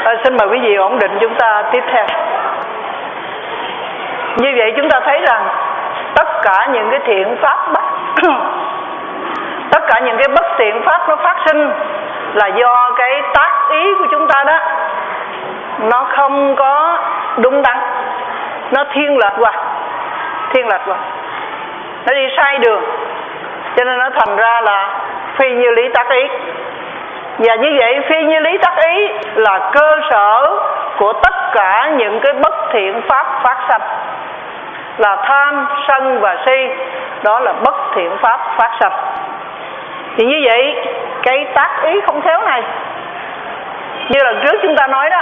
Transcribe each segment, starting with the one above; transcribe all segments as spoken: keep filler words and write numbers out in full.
À, xin mời quý vị ổn định chúng ta tiếp theo. Như vậy chúng ta thấy rằng tất cả những cái thiện pháp tất cả những cái bất thiện pháp nó phát sinh là do cái tác ý của chúng ta đó, nó không có đúng đắn, nó thiên lệch qua, thiên lệch qua, nó đi sai đường, cho nên nó thành ra là phi như lý tác ý. Và như vậy phi như lý tác ý là cơ sở của tất cả những cái bất thiện pháp phát sanh, là tham, sân và si, đó là bất thiện pháp phát sanh. Thì như vậy cái tác ý không khéo này, như lần trước chúng ta nói đó,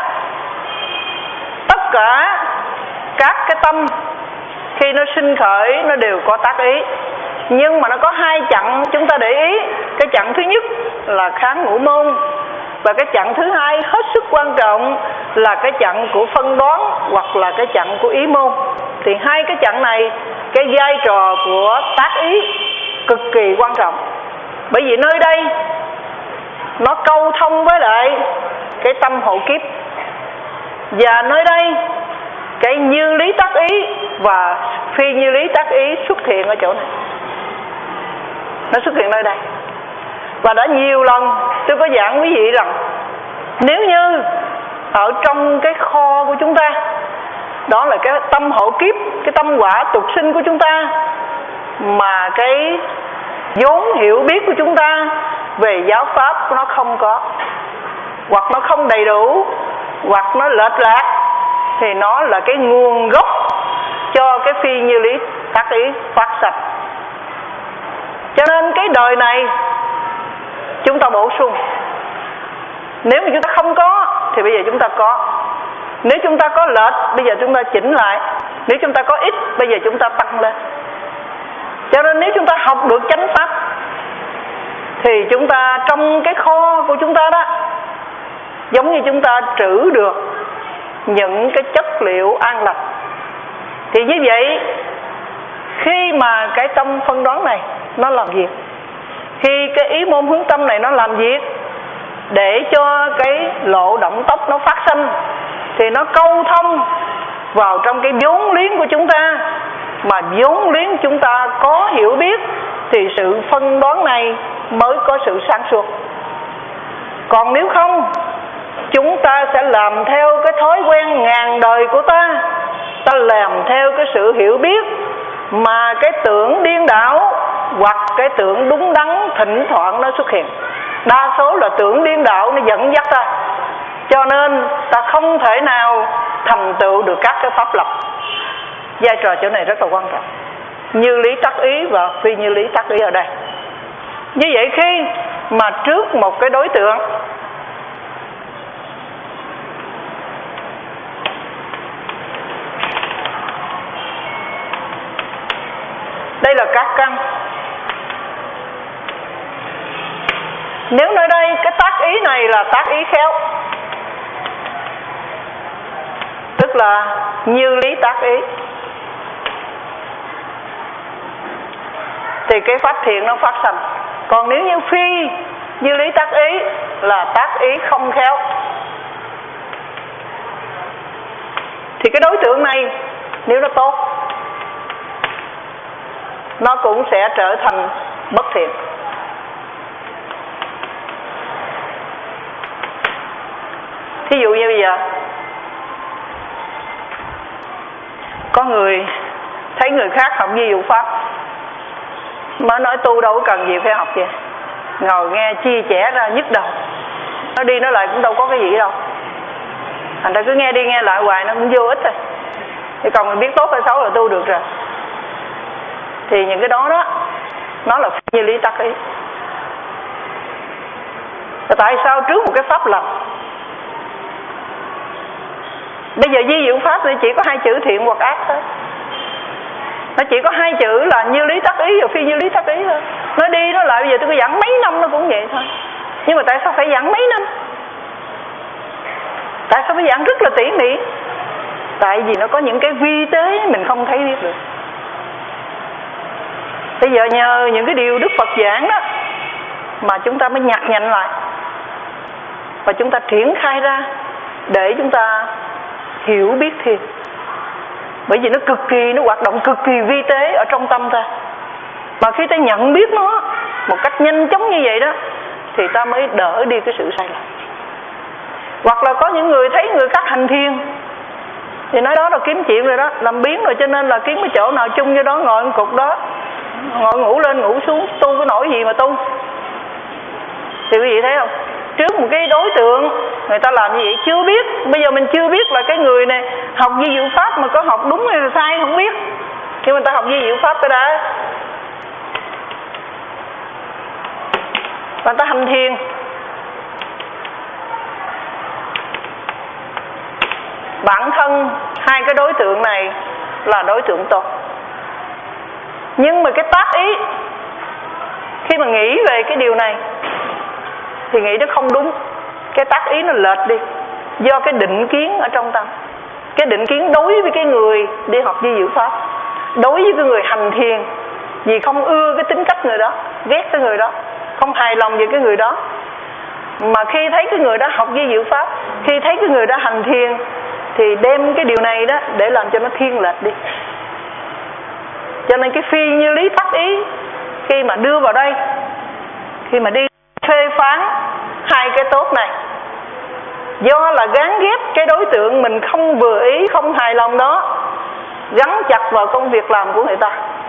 tất cả các cái tâm khi nó sinh khởi nó đều có tác ý, nhưng mà nó có hai chặng chúng ta để ý. Cái chặng thứ nhất là kháng ngũ môn, và cái chặng thứ hai hết sức quan trọng là cái chặng của phân đoán hoặc là cái chặng của ý môn. Thì hai cái chặng này, cái vai trò của tác ý cực kỳ quan trọng, bởi vì nơi đây nó câu thông với lại cái tâm hộ kiếp, và nơi đây cái như lý tác ý và phi như lý tác ý xuất hiện ở chỗ này, nó xuất hiện nơi đây. Và đã nhiều lần tôi có giảng quý vị rằng nếu như ở trong cái kho của chúng ta, đó là cái tâm hộ kiếp, cái tâm quả tục sinh của chúng ta, mà cái vốn hiểu biết của chúng ta về giáo pháp nó không có, hoặc nó không đầy đủ, hoặc nó lệch lạc, thì nó là cái nguồn gốc cho cái phi như lý tác ý phát sanh. Cho nên cái đời này chúng ta bổ sung. Nếu mà chúng ta không có thì bây giờ chúng ta có. Nếu chúng ta có lệch, bây giờ chúng ta chỉnh lại. Nếu chúng ta có ít, bây giờ chúng ta tăng lên. Cho nên nếu chúng ta học được chánh pháp thì chúng ta trong cái kho của chúng ta đó, giống như chúng ta trữ được những cái chất liệu an lành. Thì như vậy khi mà cái tâm phân đoán này nó làm việc, khi cái ý môn hướng tâm này nó làm việc để cho cái lộ động tốc nó phát sinh, thì nó câu thông vào trong cái vốn liếng của chúng ta. Mà vốn liếng chúng ta có hiểu biết thì sự phân đoán này mới có sự sáng suốt. Còn nếu không, chúng ta sẽ làm theo cái thói quen ngàn đời của ta. Ta làm theo cái sự hiểu biết mà cái tưởng điên đảo hoặc cái tưởng đúng đắn thỉnh thoảng nó xuất hiện. Đa số là tưởng điên đảo nó dẫn dắt ta, cho nên ta không thể nào thành tựu được các cái pháp lập. Vai trò chỗ này rất là quan trọng, như lý tác ý và phi như lý tác ý ở đây. Như vậy khi mà trước một cái đối tượng, đây là các căn. Nếu nơi đây cái tác ý này là tác ý khéo, tức là như lý tác ý, thì cái pháp thiện nó phát sinh. Còn nếu như phi như lý tác ý là tác ý không khéo, thì cái đối tượng này nếu nó tốt, nó cũng sẽ trở thành bất thiện. Thí dụ như bây giờ có người thấy người khác học ví dụ pháp, mới nói tu đâu có cần gì phải học vậy, ngồi nghe chia sẻ ra nhức đầu, nó đi nó lại cũng đâu có cái gì đâu, thành ra cứ nghe đi nghe lại hoài nó cũng vô ích rồi. Thì còn mình biết tốt hay xấu là tu được rồi. Thì những cái đó đó nó là như lý tác ý. Tại sao trước một cái pháp lập, bây giờ di diệu pháp thì chỉ có hai chữ thiện hoặc ác thôi, nó chỉ có hai chữ là như lý tác ý và phi như lý tác ý thôi. Nó đi nó lại, bây giờ tôi có giảng mấy năm nó cũng vậy thôi. Nhưng mà tại sao phải giảng mấy năm? Tại sao phải giảng rất là tỉ mỉ? Tại vì nó có những cái vi tế mình không thấy biết được. Bây giờ nhờ những cái điều Đức Phật giảng đó mà chúng ta mới nhặt nhạnh lại, và chúng ta triển khai ra để chúng ta hiểu biết thiền. Bởi vì nó cực kỳ, nó hoạt động cực kỳ vi tế ở trong tâm ta. Mà khi ta nhận biết nó một cách nhanh chóng như vậy đó, thì ta mới đỡ đi cái sự sai lầm. Hoặc là có những người thấy người khác hành thiền thì nói đó là kiếm chuyện rồi đó, làm biến rồi, cho nên là kiếm cái chỗ nào chung như đó, ngồi một cục đó, ngồi ngủ lên ngủ xuống, tu có nổi gì mà tu. Thì quý vị thấy không, trước một cái đối tượng người ta làm như vậy chưa biết, bây giờ mình chưa biết là cái người này học vi diệu pháp mà có học đúng hay là sai không biết, nhưng mà ta học vi diệu pháp ta đã, và ta hành thiền. Bản thân hai cái đối tượng này là đối tượng tốt, nhưng mà cái tác ý khi mà nghĩ về cái điều này thì nghĩ nó không đúng, cái tác ý nó lệch đi do cái định kiến ở trong tâm. Cái định kiến đối với cái người đi học vi diệu pháp, đối với cái người hành thiền, vì không ưa cái tính cách người đó, ghét cái người đó, không hài lòng về cái người đó, mà khi thấy cái người đó học vi diệu pháp, khi thấy cái người đó hành thiền, thì đem cái điều này đó để làm cho nó thiên lệch đi. Cho nên cái phi như lý tác ý khi mà đưa vào đây, khi mà đi phê phán hai cái tốt này, do là gán ghép cái đối tượng mình không vừa ý, không hài lòng đó, gắn chặt vào công việc làm của người ta.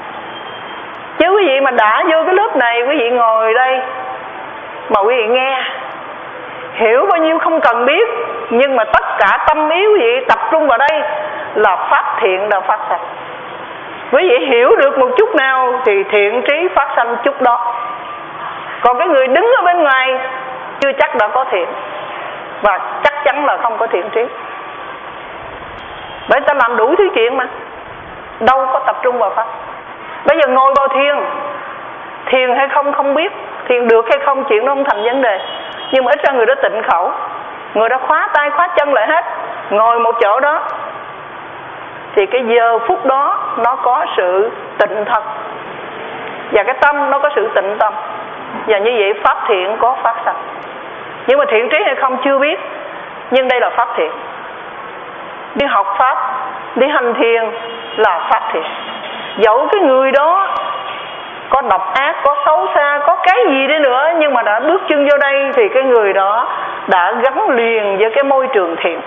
Chứ quý vị mà đã vô cái lớp này, quý vị ngồi đây mà quý vị nghe, hiểu bao nhiêu không cần biết, nhưng mà tất cả tâm ý quý vị tập trung vào đây là pháp thiện đã phát sanh. Quý vị hiểu được một chút nào thì thiện trí phát sanh chút đó. Còn cái người đứng ở bên ngoài chưa chắc đã có thiện, và chắc chắn là không có thiện trí. Bởi ta làm đủ thứ chuyện mà đâu có tập trung vào pháp. Bây giờ ngồi vào thiền, thiền hay không không biết, thiền được hay không chuyện đó không thành vấn đề, nhưng mà ít ra người đó tịnh khẩu, người đó khóa tay khóa chân lại hết, ngồi một chỗ đó, thì cái giờ phút đó nó có sự tịnh thật, và cái tâm nó có sự tịnh tâm, và như vậy pháp thiện có phát sanh. Nhưng mà thiện trí hay không chưa biết, nhưng đây là pháp thiện. Đi học pháp, đi hành thiền là pháp thiện. Dẫu cái người đó có độc ác, có xấu xa, có cái gì đi nữa, nhưng mà đã bước chân vô đây thì cái người đó đã gắn liền với cái môi trường thiện,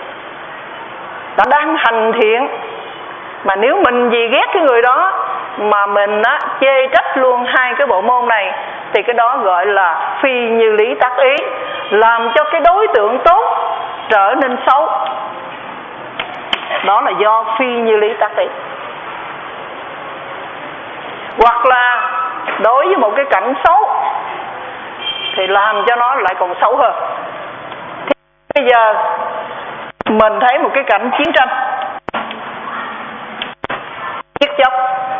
đã đang hành thiện. Mà nếu mình vì ghét cái người đó mà mình á, chê trách luôn hai cái bộ môn này, thì cái đó gọi là phi như lý tác ý, làm cho cái đối tượng tốt trở nên xấu. Đó là do phi như lý tác ý. Hoặc là đối với một cái cảnh xấu thì làm cho nó lại còn xấu hơn. Thì bây giờ mình thấy một cái cảnh chiến tranh, giết chóc,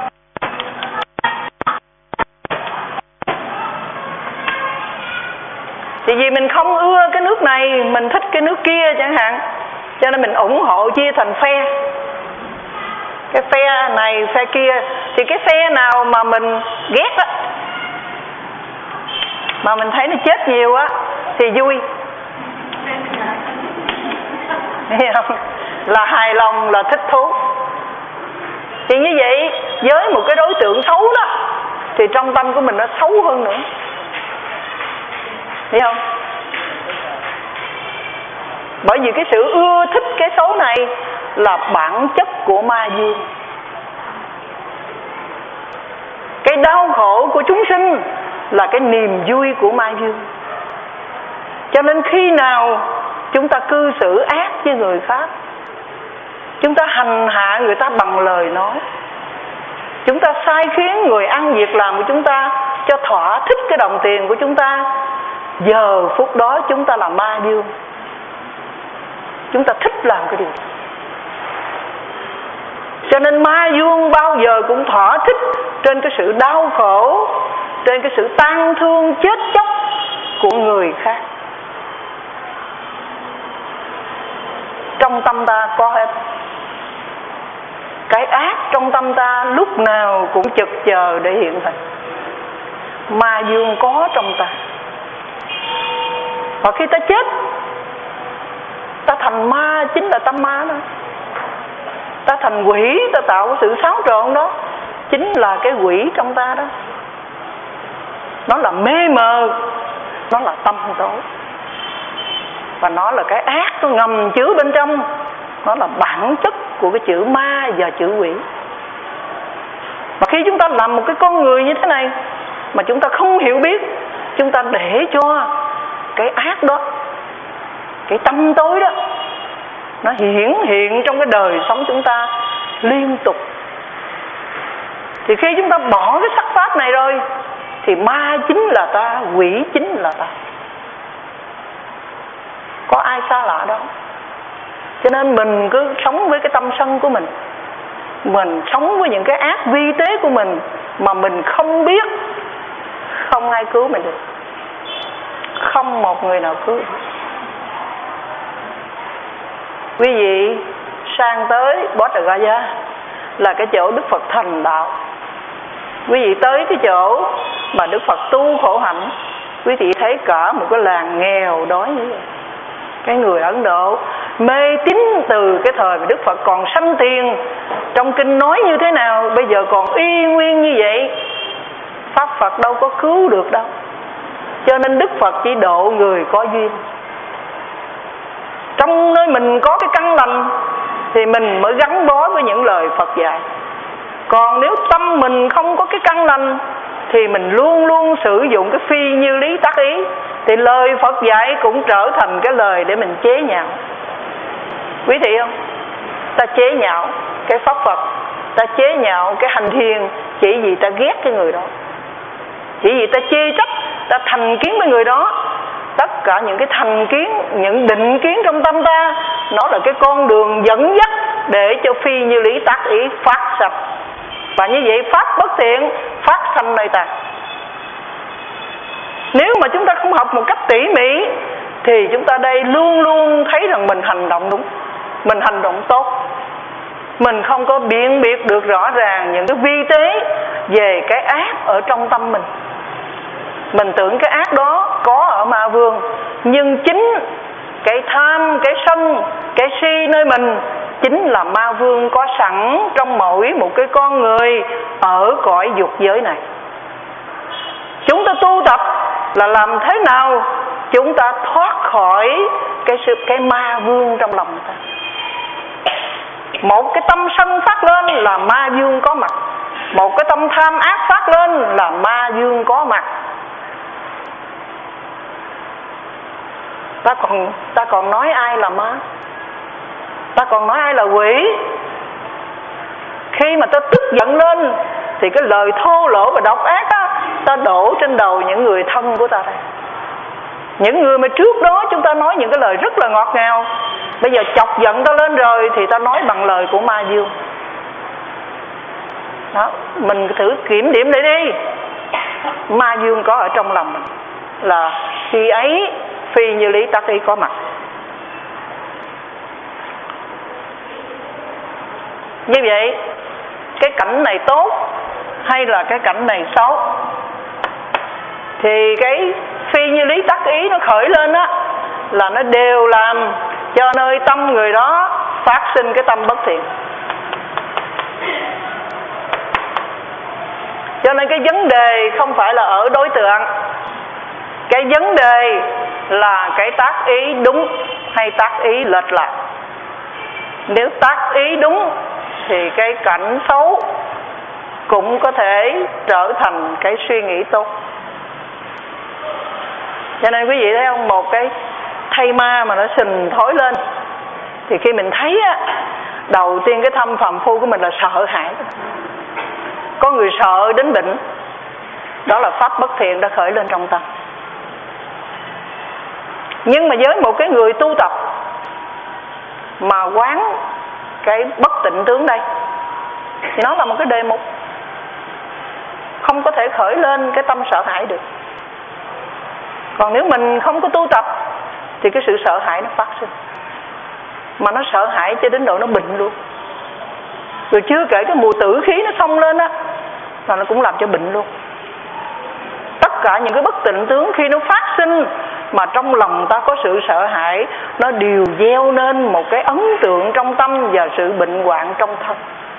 thì vì mình không ưa cái nước này, mình thích cái nước kia chẳng hạn, cho nên mình ủng hộ chia thành phe, cái phe này phe kia. Thì cái phe nào mà mình ghét á, mà mình thấy nó chết nhiều á, thì vui, hiểu không? Là hài lòng, là thích thú. Thì như vậy với một cái đối tượng xấu đó, thì trong tâm của mình nó xấu hơn nữa, hiểu không? Bởi vì cái sự ưa thích cái xấu này là bản chất của ma dương. Cái đau khổ của chúng sinh là cái niềm vui của ma dương. Cho nên khi nào chúng ta cư xử ác với người khác, chúng ta hành hạ người ta bằng lời nói, chúng ta sai khiến người ăn việc làm của chúng ta cho thỏa thích cái đồng tiền của chúng ta, giờ phút đó chúng ta là ma dương. Chúng ta thích làm cái điều đó. Cho nên ma dương bao giờ cũng thỏa thích trên cái sự đau khổ, trên cái sự tang thương chết chóc của người khác. Trong tâm ta có hết. Cái ác trong tâm ta lúc nào cũng chực chờ để hiện thành. Ma dương có trong ta. Và khi ta chết, ta thở thành ma, chính là tâm ma đó. Ta thành quỷ, ta tạo cái sự xáo trộn đó, chính là cái quỷ trong ta đó. Nó là mê mờ, nó là tâm tối, và nó là cái ác nó ngầm chứa bên trong. Nó là bản chất của cái chữ ma và chữ quỷ. Mà khi chúng ta làm một cái con người như thế này mà chúng ta không hiểu biết, chúng ta để cho cái ác đó, cái tâm tối đó, nó hiển hiện trong cái đời sống chúng ta liên tục, thì khi chúng ta bỏ cái sắc pháp này rồi thì ma chính là ta, quỷ chính là ta. Có ai xa lạ đâu. Cho nên mình cứ sống với cái tâm sân của mình, mình sống với những cái ác vi tế của mình mà mình không biết, không ai cứu mình được, không một người nào cứu. Quý vị sang tới Bodh Gaya là cái chỗ Đức Phật thành đạo. Quý vị tới cái chỗ mà Đức Phật tu khổ hạnh, quý vị thấy cả một cái làng nghèo đói như vậy. Cái người Ấn Độ mê tín từ cái thời mà Đức Phật còn sanh tiền, trong kinh nói như thế nào bây giờ còn y nguyên như vậy. Pháp Phật đâu có cứu được đâu. Cho nên Đức Phật chỉ độ người có duyên. Trong nơi mình có cái căn lành thì mình mới gắn bó với những lời Phật dạy. Còn nếu tâm mình không có cái căn lành thì mình luôn luôn sử dụng cái phi như lý tác ý, thì lời Phật dạy cũng trở thành cái lời để mình chế nhạo. Quý vị không? Ta chế nhạo cái Pháp Phật, ta chế nhạo cái hành thiền chỉ vì ta ghét cái người đó, chỉ vì ta chê trách, ta thành kiến với người đó. Tất cả những cái thành kiến, những định kiến trong tâm ta, nó là cái con đường dẫn dắt để cho phi như lý tác ý phát sanh. Và như vậy pháp bất thiện phát sanh nơi ta. Nếu mà chúng ta không học một cách tỉ mỉ thì chúng ta đây luôn luôn thấy rằng mình hành động đúng, mình hành động tốt. Mình không có biện biệt được rõ ràng những cái vi tế về cái ác ở trong tâm mình. Mình tưởng cái ác đó có ở ma vương, nhưng chính cái tham, cái sân, cái si nơi mình chính là ma vương có sẵn trong mỗi một cái con người ở cõi dục giới này. Chúng ta tu tập là làm thế nào chúng ta thoát khỏi cái sự cái ma vương trong lòng ta. Một cái tâm sân phát lên là ma vương có mặt, một cái tâm tham ác phát lên là ma vương có mặt. Ta còn ta còn nói ai là ma, ta còn nói ai là quỷ. Khi mà ta tức giận lên thì cái lời thô lỗ và độc ác á, ta đổ trên đầu những người thân của ta đây. Những người mà trước đó chúng ta nói những cái lời rất là ngọt ngào, bây giờ chọc giận ta lên rồi thì ta nói bằng lời của ma dương. Đó, mình thử kiểm điểm lại đi. Ma dương có ở trong lòng mình, là khi ấy phi như lý tác ý có mặt. Như vậy cái cảnh này tốt hay là cái cảnh này xấu, thì cái phi như lý tác ý nó khởi lên á, là nó đều làm cho nơi tâm người đó phát sinh cái tâm bất thiện. Cho nên cái vấn đề không phải là ở đối tượng, cái vấn đề là cái tác ý đúng hay tác ý lệch lạc. Nếu tác ý đúng thì cái cảnh xấu cũng có thể trở thành cái suy nghĩ tốt. Cho nên quý vị thấy không, một cái thây ma mà nó sình thối lên thì khi mình thấy á, đầu tiên cái tâm phàm phu của mình là sợ hãi. Có người sợ đến bệnh, đó là pháp bất thiện đã khởi lên trong tâm. Nhưng mà với một cái người tu tập mà quán cái bất tịnh tướng đây thì nó là một cái đề mục, không có thể khởi lên cái tâm sợ hãi được. Còn nếu mình không có tu tập thì cái sự sợ hãi nó phát sinh, mà nó sợ hãi cho đến độ nó bệnh luôn. Rồi chưa kể cái mùi tử khí nó xông lên á, là nó cũng làm cho bệnh luôn. Tất cả những cái bất tịnh tướng khi nó phát sinh mà trong lòng ta có sự sợ hãi, nó đều gieo nên một cái ấn tượng trong tâm và sự bệnh hoạn trong thân.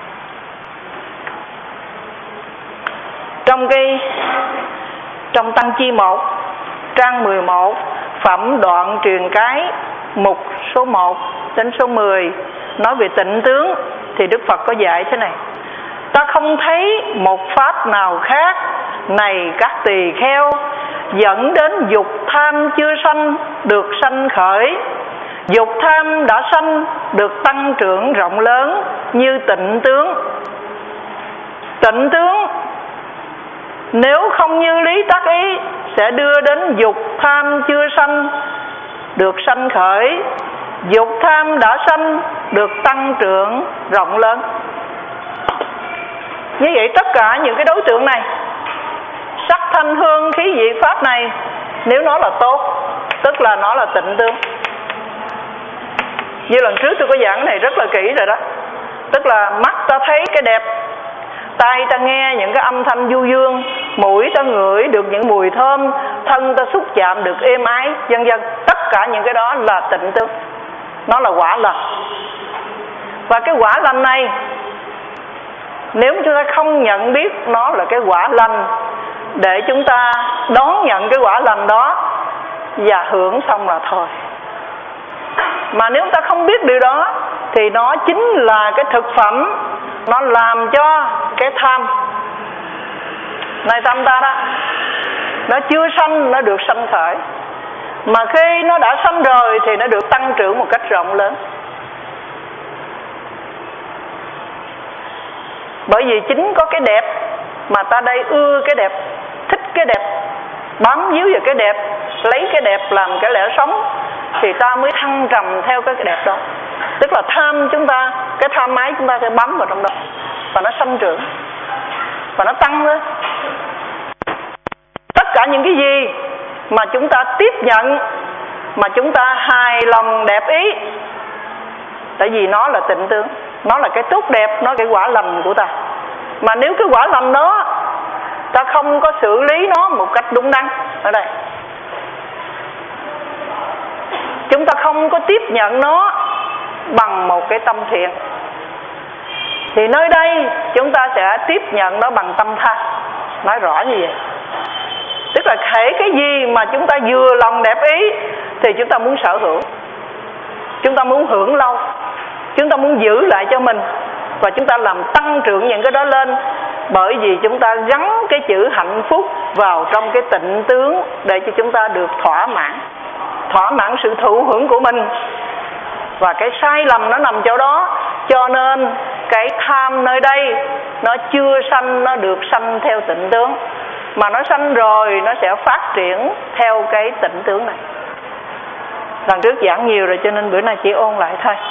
Trong cái trong Tăng Chi một trang mười một, phẩm đoạn truyền cái, mục số một đến số mười nói về tịnh tướng, thì Đức Phật có dạy thế này: ta không thấy một pháp nào khác này các tỳ kheo dẫn đến dục tham chưa sanh được sanh khởi, dục tham đã sanh được tăng trưởng rộng lớn như tịnh tướng. Tịnh tướng nếu không như lý tác ý sẽ đưa đến dục tham chưa sanh được sanh khởi, dục tham đã sanh được tăng trưởng rộng lớn. Như vậy tất cả những cái đối tượng này, sắc thanh hương khí vị pháp này, nếu nó là tốt tức là nó là tịnh tướng. Như lần trước tôi có giảng này rất là kỹ rồi đó. Tức là mắt ta thấy cái đẹp, tai ta nghe những cái âm thanh du dương, mũi ta ngửi được những mùi thơm, thân ta xúc chạm được êm ái, vân vân. Tất cả những cái đó là tịnh tướng, nó là quả lành. Và cái quả lành này, nếu chúng ta không nhận biết nó là cái quả lành để chúng ta đón nhận cái quả lành đó và hưởng xong là thôi. Mà nếu chúng ta không biết điều đó thì nó chính là cái thực phẩm, nó làm cho cái tham này tâm ta đó, nó chưa sanh nó được sanh khởi. Mà khi nó đã sanh rồi thì nó được tăng trưởng một cách rộng lớn. Bởi vì chính có cái đẹp mà ta đây ưa cái đẹp, thích cái đẹp, bám víu vào cái đẹp, lấy cái đẹp làm cái lẽ sống, thì ta mới thăng trầm theo cái đẹp đó. Tức là tham chúng ta, cái tham ái chúng ta sẽ bám vào trong đó, và nó sanh trưởng, và nó tăng lên. Tất cả những cái gì mà chúng ta tiếp nhận, mà chúng ta hài lòng đẹp ý, tại vì nó là tịnh tướng, nó là cái tốt đẹp, nó là cái quả lành của ta. Mà nếu cái quả lành đó ta không có xử lý nó một cách đúng đắn, ở đây chúng ta không có tiếp nhận nó bằng một cái tâm thiện, thì nơi đây chúng ta sẽ tiếp nhận nó bằng tâm tha. Nói rõ như vậy. Tức là thể cái gì mà chúng ta vừa lòng đẹp ý thì chúng ta muốn sở hữu, chúng ta muốn hưởng lâu, chúng ta muốn giữ lại cho mình, và chúng ta làm tăng trưởng những cái đó lên. Bởi vì chúng ta gắn cái chữ hạnh phúc vào trong cái tịnh tướng để cho chúng ta được thỏa mãn, thỏa mãn sự thụ hưởng của mình. Và cái sai lầm nó nằm chỗ đó. Cho nên cái tham nơi đây nó chưa sanh, nó được sanh theo tịnh tướng. Mà nó sanh rồi nó sẽ phát triển theo cái tịnh tướng này. Lần trước giảng nhiều rồi cho nên bữa nay chỉ ôn lại thôi.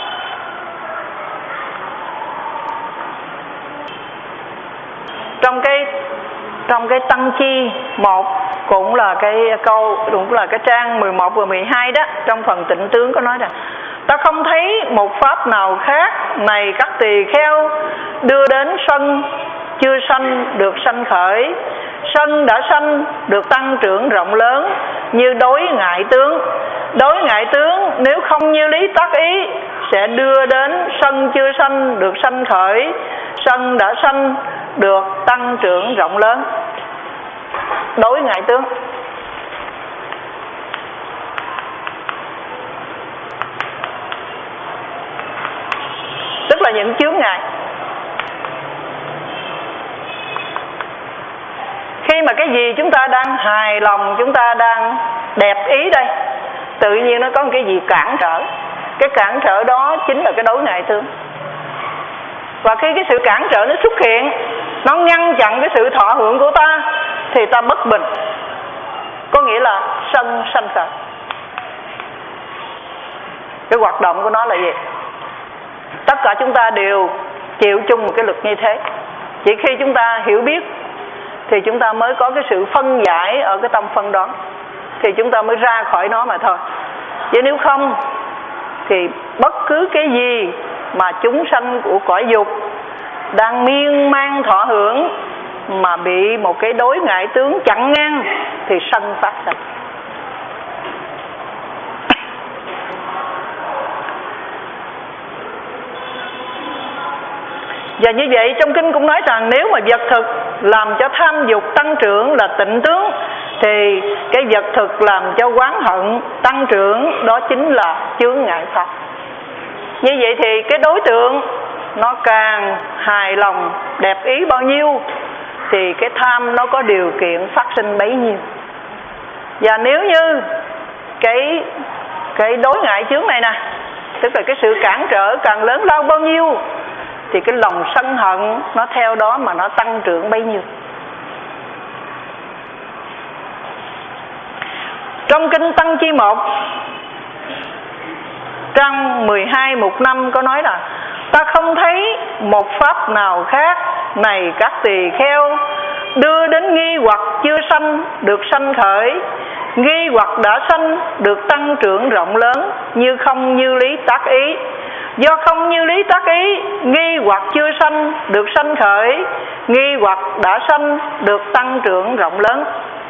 Trong cái trong cái Tăng Chi một cũng là cái câu, cũng là cái trang mười một và mười hai đó, trong phần tịnh tướng có nói rằng: ta không thấy một pháp nào khác này các tỳ kheo đưa đến sân chưa sanh được sanh khởi, sân đã sanh được tăng trưởng rộng lớn như đối ngại tướng. Đối ngại tướng nếu không như lý tác ý sẽ đưa đến sân chưa sanh được sanh khởi, sân đã sanh được tăng trưởng rộng lớn. Đối ngại tướng tức là những chướng ngại. Khi mà cái gì chúng ta đang hài lòng, chúng ta đang đẹp ý đây, tự nhiên nó có một cái gì cản trở. Cái cản trở đó chính là cái đối ngại tướng. Và khi cái sự cản trở nó xuất hiện, nó ngăn chặn cái sự thọ hưởng của ta, thì ta bất bình. Có nghĩa là sân sanh khởi. Cái hoạt động của nó là gì? Tất cả chúng ta đều chịu chung một cái luật như thế. Chỉ khi chúng ta hiểu biết thì chúng ta mới có cái sự phân giải ở cái tâm phân đoán, thì chúng ta mới ra khỏi nó mà thôi. Chứ nếu không thì bất cứ cái gì mà chúng sanh của cõi dục đang miên man thọ hưởng mà bị một cái đối ngại tướng chặn ngang thì sân phát sinh. Và như vậy trong kinh cũng nói rằng nếu mà vật thực làm cho tham dục tăng trưởng là tịnh tướng, thì cái vật thực làm cho oán hận tăng trưởng đó chính là chướng ngại pháp. Như vậy thì cái đối tượng nó càng hài lòng đẹp ý bao nhiêu thì cái tham nó có điều kiện phát sinh bấy nhiêu. Và nếu như cái cái đối ngại chướng này nè, tức là cái sự cản trở càng lớn lao bao nhiêu thì cái lòng sân hận nó theo đó mà nó tăng trưởng bấy nhiêu. Trong kinh Tăng Chi một trang mười hai mục năm có nói là: ta không thấy một pháp nào khác này các tỳ kheo, đưa đến nghi hoặc chưa sanh được sanh khởi, nghi hoặc đã sanh được tăng trưởng rộng lớn, như không như lý tác ý. Do không như lý tác ý, nghi hoặc chưa sanh được sanh khởi, nghi hoặc đã sanh được tăng trưởng rộng lớn.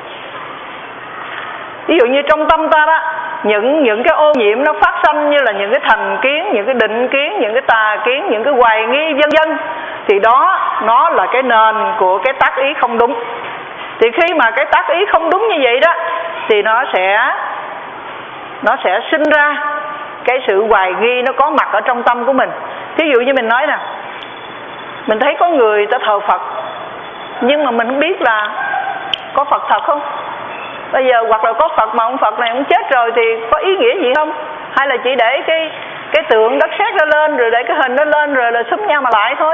Ví dụ như trong tâm ta đó, những những cái ô nhiễm nó phát sanh như là những cái thành kiến, những cái định kiến, những cái tà kiến, những cái hoài nghi vân vân, thì đó nó là cái nền của cái tác ý không đúng. Thì khi mà cái tác ý không đúng như vậy đó thì nó sẽ nó sẽ sinh ra cái sự hoài nghi nó có mặt ở trong tâm của mình. Thí dụ như mình nói nè, mình thấy có người ta thờ Phật nhưng mà mình không biết là có Phật thật không. Bây giờ hoặc là có Phật mà ông Phật này ông chết rồi thì có ý nghĩa gì không? Hay là chỉ để cái cái tượng đất sét nó lên, rồi để cái hình nó lên, rồi là xúm nhau mà lại thôi.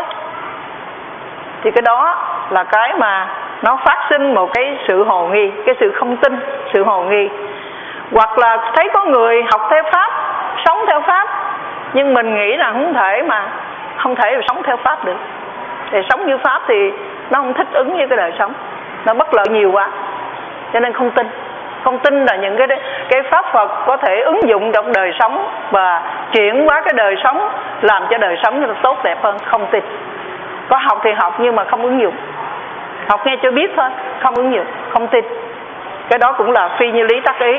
Thì cái đó là cái mà nó phát sinh một cái sự hồ nghi, cái sự không tin, sự hồ nghi. Hoặc là thấy có người học theo Pháp, sống theo Pháp, nhưng mình nghĩ là không thể mà không thể sống theo Pháp được. Thì sống như Pháp thì nó không thích ứng với cái đời sống, nó bất lợi nhiều quá, cho nên không tin. Không tin là những cái cái pháp Phật có thể ứng dụng trong đời sống và chuyển hóa cái đời sống, làm cho đời sống nó tốt đẹp hơn. Không tin. Có học thì học nhưng mà không ứng dụng, học nghe cho biết thôi, không ứng dụng, không tin. Cái đó cũng là phi như lý tác ý.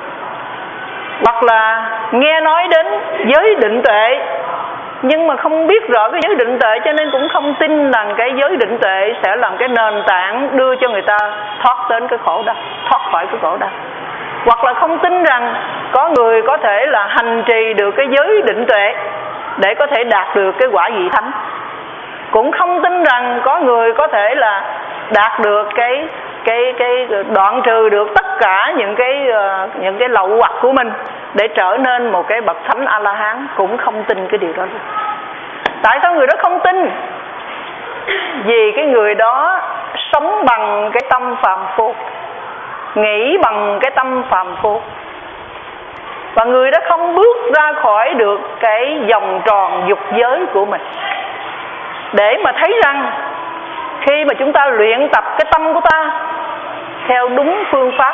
Hoặc là nghe nói đến giới định tuệ nhưng mà không biết rõ cái giới định tuệ, cho nên cũng không tin rằng cái giới định tuệ sẽ làm cái nền tảng đưa cho người ta thoát đến cái khổ đau, thoát khỏi cái khổ đau. Hoặc là không tin rằng có người có thể là hành trì được cái giới định tuệ để có thể đạt được cái quả vị thánh. Cũng không tin rằng có người có thể là đạt được cái cái cái đoạn trừ được tất cả những cái những cái lậu hoặc của mình để trở nên một cái bậc thánh A La Hán. Cũng không tin cái điều đó luôn. Tại sao người đó không tin? Vì cái người đó sống bằng cái tâm phàm phu, nghĩ bằng cái tâm phàm phu, và người đó không bước ra khỏi được cái vòng tròn dục giới của mình, để mà thấy rằng khi mà chúng ta luyện tập cái tâm của ta theo đúng phương pháp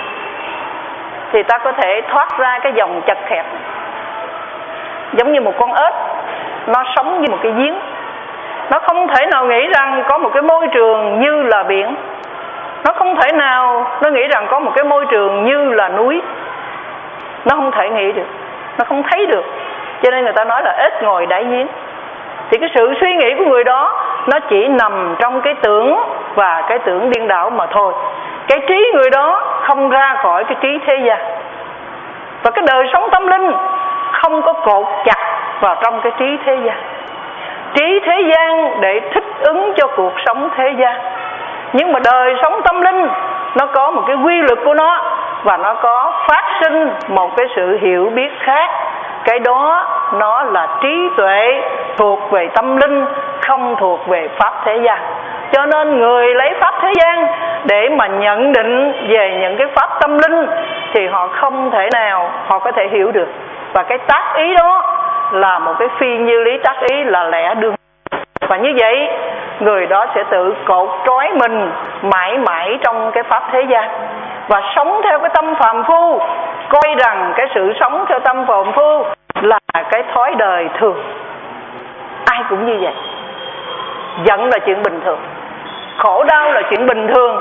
thì ta có thể thoát ra cái vòng chật hẹp. Giống như một con ếch, nó sống như một cái giếng, nó không thể nào nghĩ rằng có một cái môi trường như là biển, nó không thể nào nó nghĩ rằng có một cái môi trường như là núi. Nó không thể nghĩ được, nó không thấy được, cho nên người ta nói là ếch ngồi đáy giếng. Thì cái sự suy nghĩ của người đó nó chỉ nằm trong cái tưởng và cái tưởng điên đảo mà thôi. Cái trí người đó không ra khỏi cái trí thế gian, và cái đời sống tâm linh không có cột chặt vào trong cái trí thế gian. Trí thế gian để thích ứng cho cuộc sống thế gian, nhưng mà đời sống tâm linh nó có một cái quy luật của nó, và nó có phát sinh một cái sự hiểu biết khác. Cái đó nó là trí tuệ thuộc về tâm linh, không thuộc về pháp thế gian. Cho nên người lấy pháp thế gian để mà nhận định về những cái pháp tâm linh thì họ không thể nào họ có thể hiểu được. Và cái tác ý đó là một cái phi như lý tác ý, là lẽ đương. Và như vậy người đó sẽ tự cột trói mình mãi mãi trong cái pháp thế gian, và sống theo cái tâm phàm phu, coi rằng cái sự sống theo tâm phàm phu là cái thói đời thường. Ai cũng như vậy. Giận là chuyện bình thường, khổ đau là chuyện bình thường,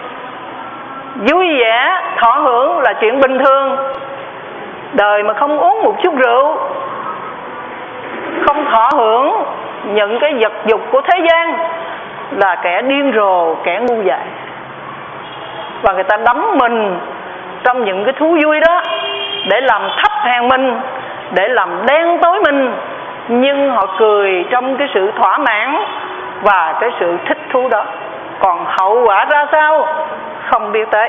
vui vẻ thọ hưởng là chuyện bình thường. Đời mà không uống một chút rượu, không thọ hưởng những cái vật dục của thế gian là kẻ điên rồ, kẻ ngu dại. Và người ta đắm mình trong những cái thú vui đó để làm thấp hèn mình, để làm đen tối mình, nhưng họ cười trong cái sự thỏa mãn và cái sự thích thú đó. Còn hậu quả ra sao không biết tới.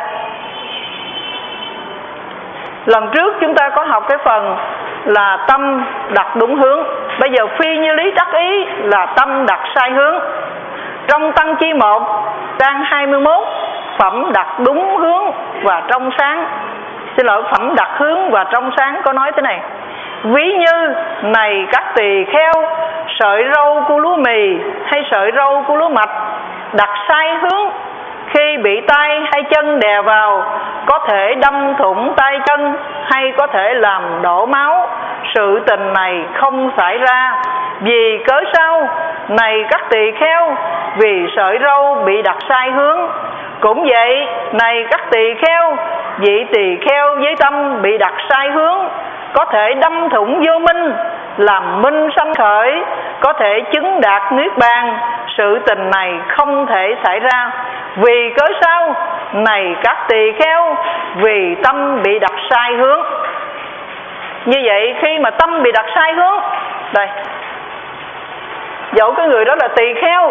Lần trước chúng ta có học cái phần là tâm đặt đúng hướng. Bây giờ phi như lý đắc ý là tâm đặt sai hướng. Trong Tăng Chi một trang hai mươi mốt, phẩm đặt đúng hướng và trong sáng, xin lỗi, phẩm đặt hướng và trong sáng có nói thế này: ví như này các tỳ kheo, sợi râu của lúa mì hay sợi râu của lúa mạch đặt sai hướng, khi bị tay hay chân đè vào có thể đâm thủng tay chân hay có thể làm đổ máu. Sự tình này không xảy ra. Vì cớ sao? Này các tỳ kheo, vì sợi râu bị đặt sai hướng. Cũng vậy, này các tỳ kheo, vị tỳ kheo với tâm bị đặt sai hướng có thể đâm thủng vô minh, làm minh sanh khởi, có thể chứng đạt niết bàn. Sự tình này không thể xảy ra. Vì cớ sao? Này các tỳ kheo, vì tâm bị đặt sai hướng. Như vậy khi mà tâm bị đặt sai hướng, đây, dẫu cái người đó là tỳ kheo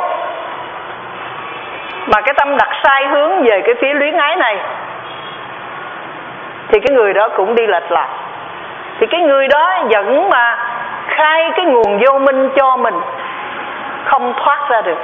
mà cái tâm đặt sai hướng về cái phía luyến ái này, thì cái người đó cũng đi lệch lạc. Thì cái người đó vẫn mà khai cái nguồn vô minh cho mình, không thoát ra được.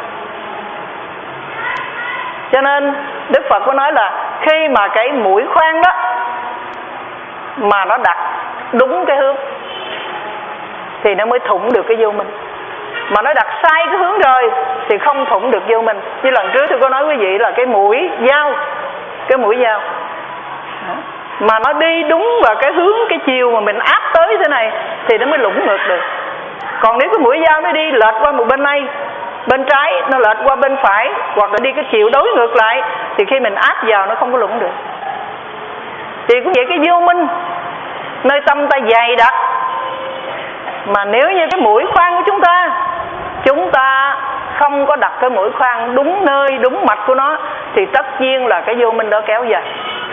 Cho nên Đức Phật có nói là khi mà cái mũi khoan đó mà nó đặt đúng cái hướng thì nó mới thủng được cái vô minh. Mà nó đặt sai cái hướng rồi thì không thủng được vô minh. Như lần trước tôi có nói quý vị là cái mũi dao, cái mũi dao mà nó đi đúng vào cái hướng, cái chiều mà mình áp tới thế này thì nó mới lũng ngược được. Còn nếu cái mũi dao nó đi lệch qua một bên này, bên trái nó lệch qua bên phải, hoặc là đi cái chiều đối ngược lại, thì khi mình áp vào nó không có lũng được. Thì cũng vậy, cái vô minh nơi tâm ta dày đặc, mà nếu như cái mũi khoan của chúng ta chúng ta không có đặt cái mũi khoan đúng nơi, đúng mạch của nó, thì tất nhiên là cái vô minh đó kéo dài.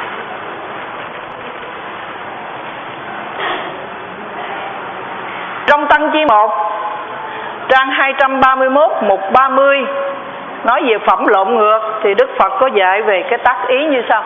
Trong Tăng Chi một trang hai trăm ba mươi mốt mục ba mươi nói về phẩm lộn ngược, thì Đức Phật có dạy về cái tác ý như sau.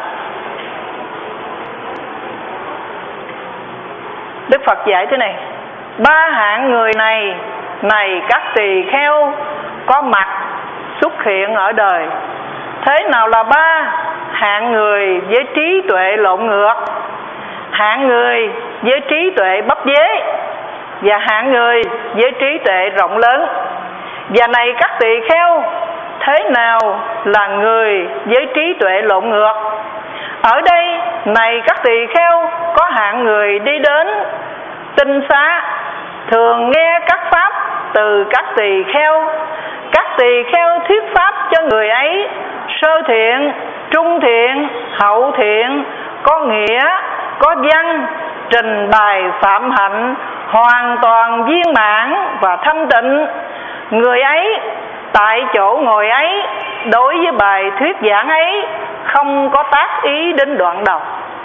Đức Phật dạy thế này: ba hạng người này, này các tỳ kheo, có mặt xuất hiện ở đời. Thế nào là ba? Hạng người với trí tuệ lộn ngược, hạng người với trí tuệ bắp dế, và hạng người với trí tuệ rộng lớn. Và này các tỳ kheo, thế nào là người với trí tuệ lộn ngược? Ở đây, này các tỳ kheo, có hạng người đi đến tinh xá, thường nghe các pháp từ các tỳ kheo. Các tỳ kheo thuyết pháp cho người ấy, sơ thiện, trung thiện, hậu thiện, có nghĩa, có văn, trình bày phạm hạnh hoàn toàn viên mãn và thanh tịnh. Người ấy tại chỗ ngồi ấy, đối với bài thuyết giảng ấy không có tác ý đến đoạn đầu,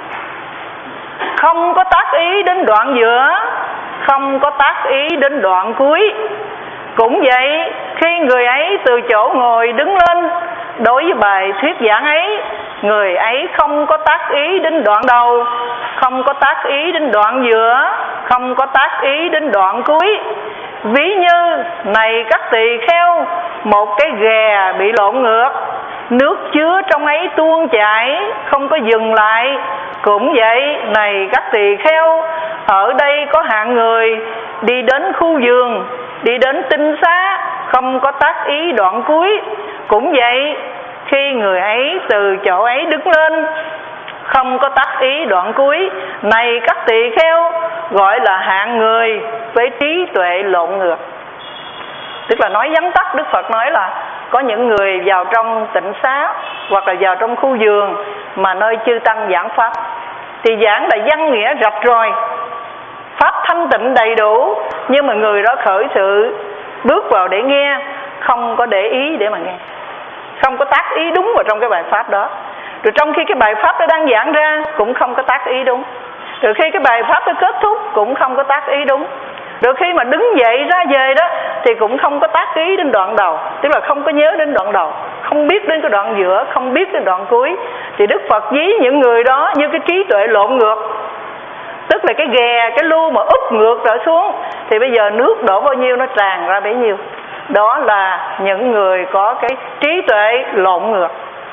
không có tác ý đến đoạn giữa, không có tác ý đến đoạn cuối. Cũng vậy, khi người ấy từ chỗ ngồi đứng lên, đối với bài thuyết giảng ấy, người ấy không có tác ý đến đoạn đầu, không có tác ý đến đoạn giữa, không có tác ý đến đoạn cuối. Ví như, này các tỳ kheo, một cái ghè bị lộn ngược, nước chứa trong ấy tuôn chảy, không có dừng lại. Cũng vậy, này các tỳ kheo, ở đây có hạng người đi đến khu vườn, đi đến tinh xá, không có tác ý đoạn cuối. Cũng vậy, khi người ấy từ chỗ ấy đứng lên, không có tác ý đoạn cuối. Này các tỳ kheo, gọi là hạng người với trí tuệ lộn ngược. Tức là nói vắn tắt, Đức Phật nói là có những người vào trong tịnh xá hoặc là vào trong khu vườn mà nơi chư tăng giảng pháp, thì giảng là văn nghĩa rạch ròi, pháp thanh tịnh đầy đủ, nhưng mà người đó khởi sự bước vào để nghe, không có để ý để mà nghe, không có tác ý đúng vào trong cái bài pháp đó. Rồi trong khi cái bài pháp nó đang giảng ra cũng không có tác ý đúng. Rồi khi cái bài pháp nó kết thúc cũng không có tác ý đúng. Rồi khi mà đứng dậy ra về đó thì cũng không có tác ý đến đoạn đầu, tức là không có nhớ đến đoạn đầu, không biết đến cái đoạn giữa, không biết đến đoạn cuối. Thì Đức Phật ví những người đó như cái trí tuệ lộn ngược, tức là cái ghè, cái lu mà úp ngược trở xuống, thì bây giờ nước đổ bao nhiêu nó tràn ra bấy nhiêu. Đó là những người có cái trí tuệ lộn ngược.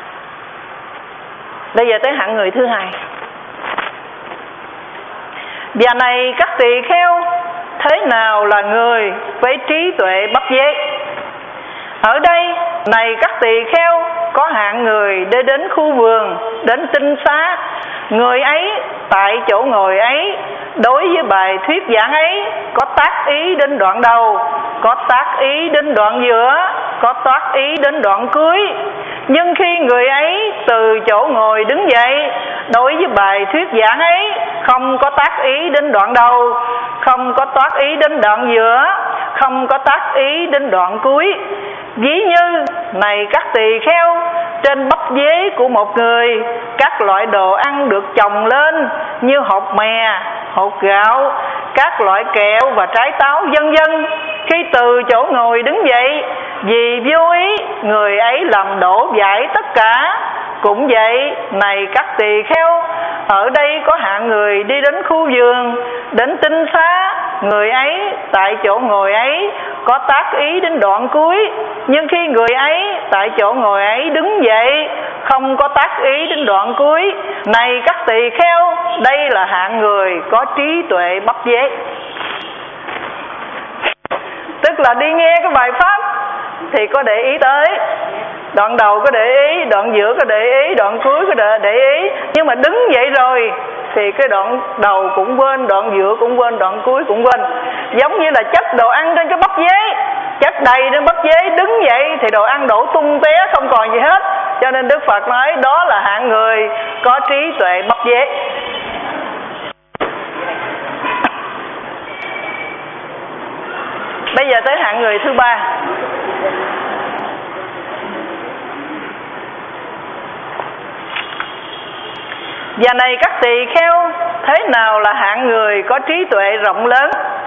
Bây giờ tới hạng người thứ hai. Và này các tỳ kheo, thế nào là người với trí tuệ bắp dế? Ở đây, này các tỳ kheo, có hạng người đi đến khu vườn, đến tinh xá. Người ấy tại chỗ ngồi ấy, đối với bài thuyết giảng ấy, có tác ý đến đoạn đầu, có tác ý đến đoạn giữa, có tác ý đến đoạn cuối. Nhưng khi người ấy từ chỗ ngồi đứng dậy, đối với bài thuyết giảng ấy, không có tác ý đến đoạn đầu, không có tác ý đến đoạn giữa, không có tác ý đến đoạn cuối. Ví như, này các tỳ kheo, trên bắp dế của một người, các loại đồ ăn được chồng lên như hột mè, hột gạo, các loại kẹo và trái táo vân vân. Khi từ chỗ ngồi đứng dậy, vì vô ý, người ấy làm đổ vãi tất cả. Cũng vậy, này các tỳ kheo, ở đây có hạng người đi đến khu vườn, đến tinh xá. Người ấy tại chỗ ngồi ấy có tác ý đến đoạn cuối, nhưng khi người ấy tại chỗ ngồi ấy đứng dậy, không có tác ý đến đoạn cuối. Này các tỳ kheo, đây là hạng người có trí tuệ bắp dế. Tức là đi nghe cái bài pháp thì có để ý tới, đoạn đầu có để ý, đoạn giữa có để ý, đoạn cuối có để, để ý. Nhưng mà đứng dậy rồi thì cái đoạn đầu cũng quên, đoạn giữa cũng quên, đoạn cuối cũng quên. Giống như là chất đồ ăn trên cái bắp dế, chất đầy trên bắp dế, đứng dậy thì đồ ăn đổ tung té không còn gì hết. Cho nên Đức Phật nói đó là hạng người có trí tuệ bắp dế. Bây giờ tới hạng người thứ ba. Và này các tỳ kheo, thế nào là hạng người có trí tuệ rộng lớn?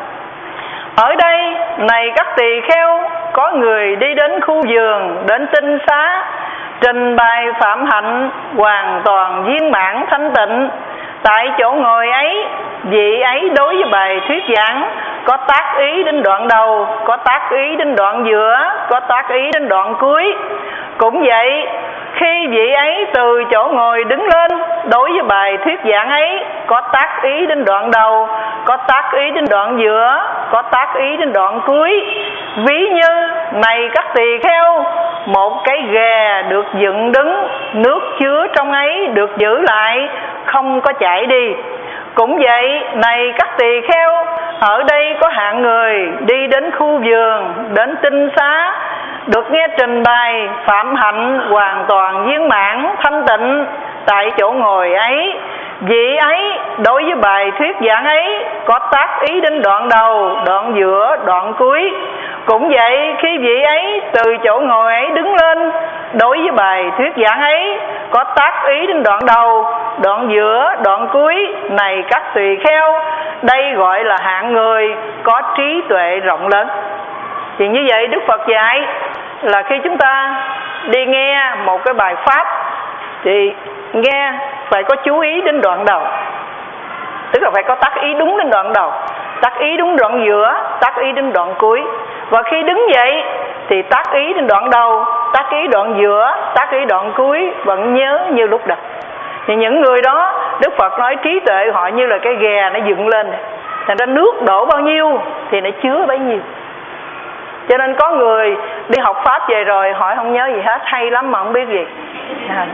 Ở đây, này các tỳ kheo, có người đi đến khu vườn, đến tinh xá, trình bày phạm hạnh hoàn toàn viên mãn thanh tịnh. Tại chỗ ngồi ấy, vị ấy đối với bài thuyết giảng có tác ý đến đoạn đầu, có tác ý đến đoạn giữa, có tác ý đến đoạn cuối. Cũng vậy, khi vị ấy từ chỗ ngồi đứng lên, đối với bài thuyết giảng ấy có tác ý đến đoạn đầu, có tác ý đến đoạn giữa, có tác ý đến đoạn cuối. Ví như, này các tỳ kheo, một cái ghè được dựng đứng, nước chứa trong ấy được giữ lại, không có chảy đi. Cũng vậy, này các tỳ kheo, ở đây có hạng người đi đến khu vườn, đến tinh xá, được nghe trình bày phạm hạnh hoàn toàn viên mãn thanh tịnh. Tại chỗ ngồi ấy, vị ấy đối với bài thuyết giảng ấy có tác ý đến đoạn đầu, đoạn giữa, đoạn cuối. Cũng vậy, khi vị ấy từ chỗ ngồi ấy đứng lên, đối với bài thuyết giảng ấy có tác ý đến đoạn đầu, đoạn giữa, đoạn cuối. Này các tỳ kheo, đây gọi là hạng người có trí tuệ rộng lớn. Thì như vậy Đức Phật dạy là khi chúng ta đi nghe một cái bài pháp thì nghe phải có chú ý đến đoạn đầu, tức là phải có tác ý đúng đến đoạn đầu, tác ý đúng đoạn giữa, tác ý đến đoạn cuối. Và khi đứng dậy thì tác ý đến đoạn đầu, tác ý đoạn giữa, tác ý đoạn cuối, vẫn nhớ như lúc đầu. Thì những người đó, Đức Phật nói trí tuệ họ như là cái ghè nó dựng lên, thành ra nước đổ bao nhiêu thì nó chứa bấy nhiêu. Cho nên có người đi học Pháp về rồi hỏi không nhớ gì hết, hay lắm mà không biết gì. À.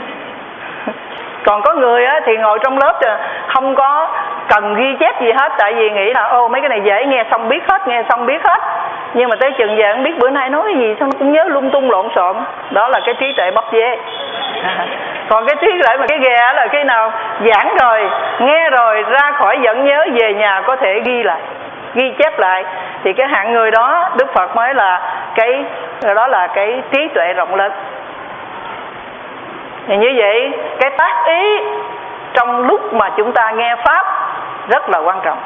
Còn có người á, thì ngồi trong lớp không có cần ghi chép gì hết, tại vì nghĩ là ô mấy cái này dễ, nghe xong biết hết, nghe xong biết hết. Nhưng mà tới chừng về không biết bữa nay nói gì, xong cũng nhớ lung tung lộn xộn. Đó là cái trí tuệ bắp dế. À. Còn cái trí tuệ mà cái ghè là cái nào giảng rồi, nghe rồi, ra khỏi vẫn nhớ, về nhà có thể ghi lại. ghi chép lại, thì cái hạng người đó Đức Phật mới là cái đó là cái trí tuệ rộng lớn. Thì như vậy cái tác ý trong lúc mà chúng ta nghe pháp rất là quan trọng.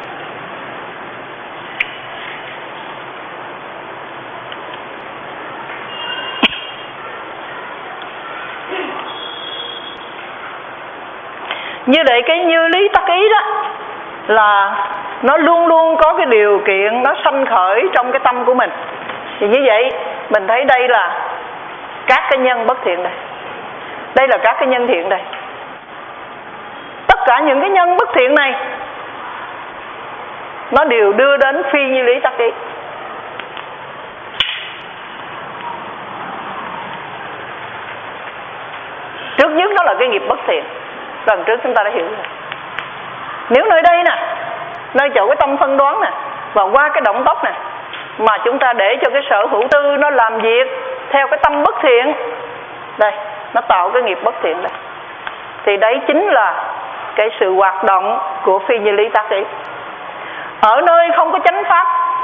Như vậy cái như lý tác ý đó là nó luôn luôn có cái điều kiện nó sanh khởi trong cái tâm của mình. Thì như vậy mình thấy đây là các cái nhân bất thiện đây, đây là các cái nhân thiện đây. Tất cả những cái nhân bất thiện này nó đều đưa đến phi như lý tác ý. Trước nhất nó là cái nghiệp bất thiện, lần trước chúng ta đã hiểu rồi. Nếu nơi đây nè, nơi chỗ cái tâm phân đoán nè, và qua cái động tác nè, mà chúng ta để cho cái sở hữu tư nó làm việc theo cái tâm bất thiện, đây, nó tạo cái nghiệp bất thiện đây, thì đấy chính là cái sự hoạt động của phi như lý tác ý. Ở nơi không có chánh pháp,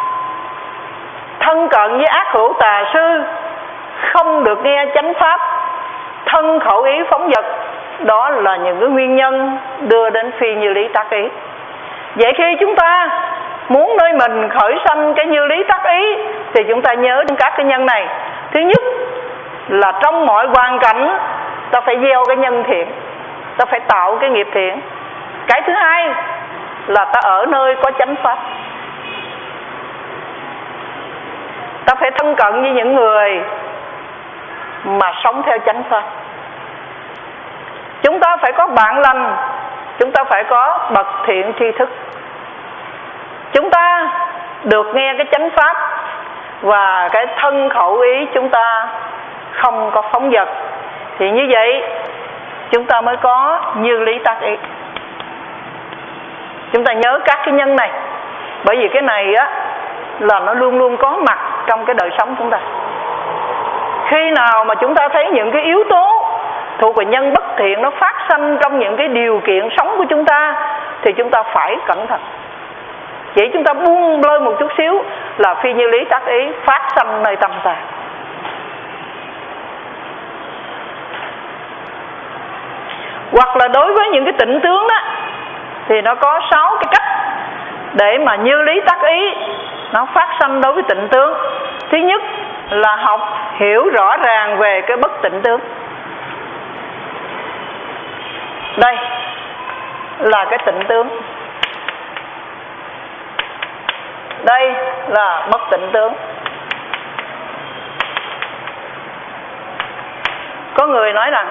thân cận với ác hữu tà sư, không được nghe chánh pháp, thân khẩu ý phóng dật, đó là những cái nguyên nhân đưa đến phi như lý tác ý. Vậy khi chúng ta muốn nơi mình khởi sanh cái như lý tác ý, thì chúng ta nhớ đến các cái nhân này. Thứ nhất là trong mọi hoàn cảnh ta phải gieo cái nhân thiện, ta phải tạo cái nghiệp thiện. Cái thứ hai là ta ở nơi có chánh pháp, ta phải thân cận với những người mà sống theo chánh pháp. Chúng ta phải có bạn lành, chúng ta phải có bậc thiện tri thức, chúng ta được nghe cái chánh pháp, và cái thân khẩu ý chúng ta không có phóng dật. Thì như vậy chúng ta mới có như lý tác ý. Chúng ta nhớ các cái nhân này, bởi vì cái này á là nó luôn luôn có mặt trong cái đời sống chúng ta. Khi nào mà chúng ta thấy những cái yếu tố thuộc về nhân bất thiện nó phát sanh trong những cái điều kiện sống của chúng ta, thì chúng ta phải cẩn thận. Chỉ chúng ta buông lơi một chút xíu là phi như lý tác ý phát sanh nơi tâm ta. Hoặc là đối với những cái tịnh tướng đó, thì nó có sáu cái cách để mà như lý tác ý nó phát sanh đối với tịnh tướng. Thứ nhất là học hiểu rõ ràng về cái bất tịnh tướng. Đây là cái tịnh tướng, đây là bất tịnh tướng. Có người nói rằng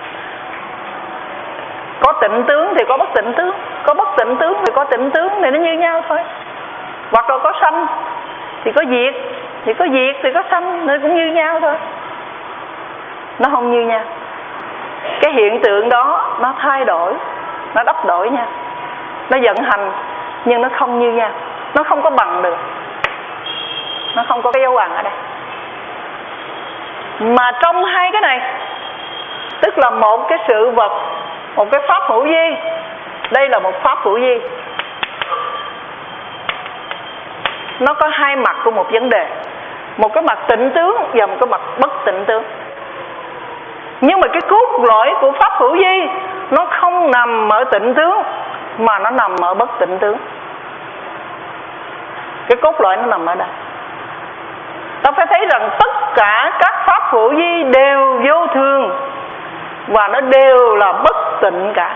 có tịnh tướng thì có bất tịnh tướng, có bất tịnh tướng thì có tịnh tướng, thì nó như nhau thôi. Hoặc là có sanh thì có diệt, thì có diệt thì có sanh, nó cũng như nhau thôi. Nó không như nhau. Cái hiện tượng đó nó thay đổi, nó đắp đổi nha, nó vận hành, nhưng nó không như nhau, nó không có bằng được, nó không có cái dấu bằng ở đây. Mà trong hai cái này, tức là một cái sự vật, một cái pháp hữu vi, đây là một pháp hữu vi, nó có hai mặt của một vấn đề, một cái mặt tịnh tướng và một cái mặt bất tịnh tướng. Nhưng mà cái cốt lõi của pháp hữu vi nó không nằm ở tịnh tướng, mà nó nằm ở bất tịnh tướng. Cái cốt lõi nó nằm ở đây. Ta phải thấy rằng tất cả các pháp hữu vi đều vô thường, và nó đều là bất tịnh cả.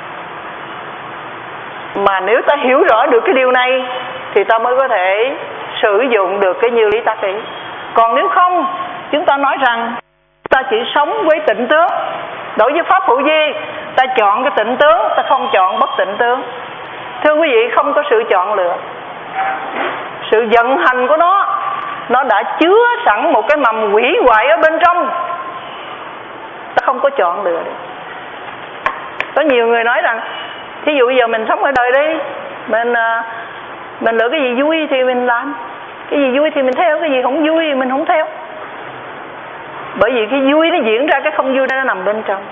Mà nếu ta hiểu rõ được cái điều này, thì ta mới có thể sử dụng được cái như lý tác ý. Còn nếu không, chúng ta nói rằng ta chỉ sống với tịnh tướng. Đối với pháp hữu vi, ta chọn cái tịnh tướng, ta không chọn bất tịnh tướng. Thưa quý vị, không có sự chọn lựa. Sự vận hành của nó, nó đã chứa sẵn một cái mầm hủy hoại ở bên trong, ta không có chọn lựa được. Có nhiều người nói rằng, thí dụ bây giờ mình sống ở đời đi, mình mình lựa cái gì vui thì mình làm, cái gì vui thì mình theo, cái gì không vui thì mình không theo. Bởi vì cái vui nó diễn ra, cái không vui nó nằm bên trong,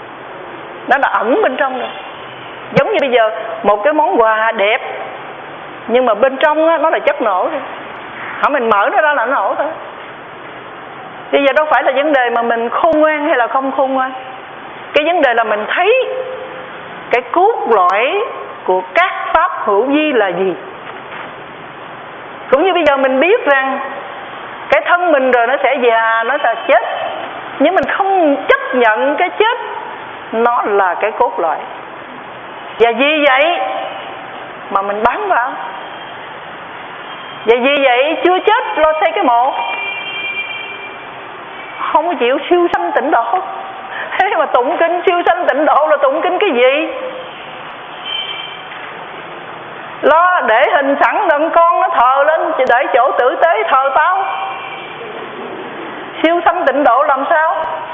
nó đã ẩn bên trong rồi. Giống như bây giờ một cái món quà đẹp Nhưng mà bên trong á, nó là chất nổ thôi. Hả, mình mở nó ra là nó nổ thôi. Bây giờ đâu phải là vấn đề mà mình khôn ngoan hay là không khôn ngoan. Cái vấn đề là mình thấy cái cốt lõi của các pháp hữu vi là gì. Cũng như bây giờ mình biết rằng cái thân mình rồi nó sẽ già, nó sẽ chết, nhưng mình không chấp nhận cái chết nó là cái cốt lõi. Và vì vậy mà mình bám vào. Và vì vậy chưa chết lo xây cái mộ, không có chịu siêu sanh tịnh độ. Thế mà tụng kinh siêu sanh tịnh độ là tụng kinh cái gì? Lo để hình sẵn đừng con nó thờ lên, chỉ để chỗ tử tế thờ tao. Siêu sanh tịnh độ làm sao?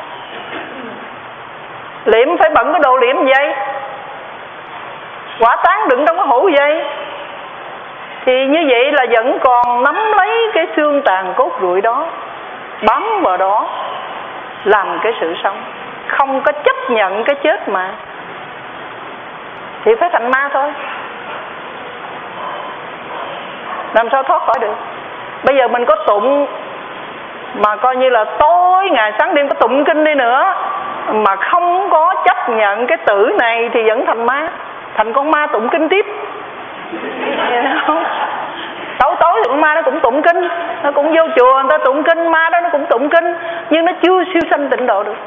Liệm phải bận cái đồ liệm vậy, quả tán đựng trong cái hũ vậy. Thì như vậy là vẫn còn nắm lấy cái xương tàn cốt rụi đó, bám vào đó làm cái sự sống, không có chấp nhận cái chết mà, thì phải thành ma thôi. Làm sao thoát khỏi được? Bây giờ mình có tụng mà coi như là tối ngày sáng đêm có tụng kinh đi nữa, mà không có chấp nhận cái tử này thì vẫn thành ma, thành con ma tụng kinh tiếp. Tối tối thì con ma nó cũng tụng kinh, nó cũng vô chùa người ta tụng kinh, ma đó nó cũng tụng kinh, nhưng nó chưa siêu sanh tịnh độ được.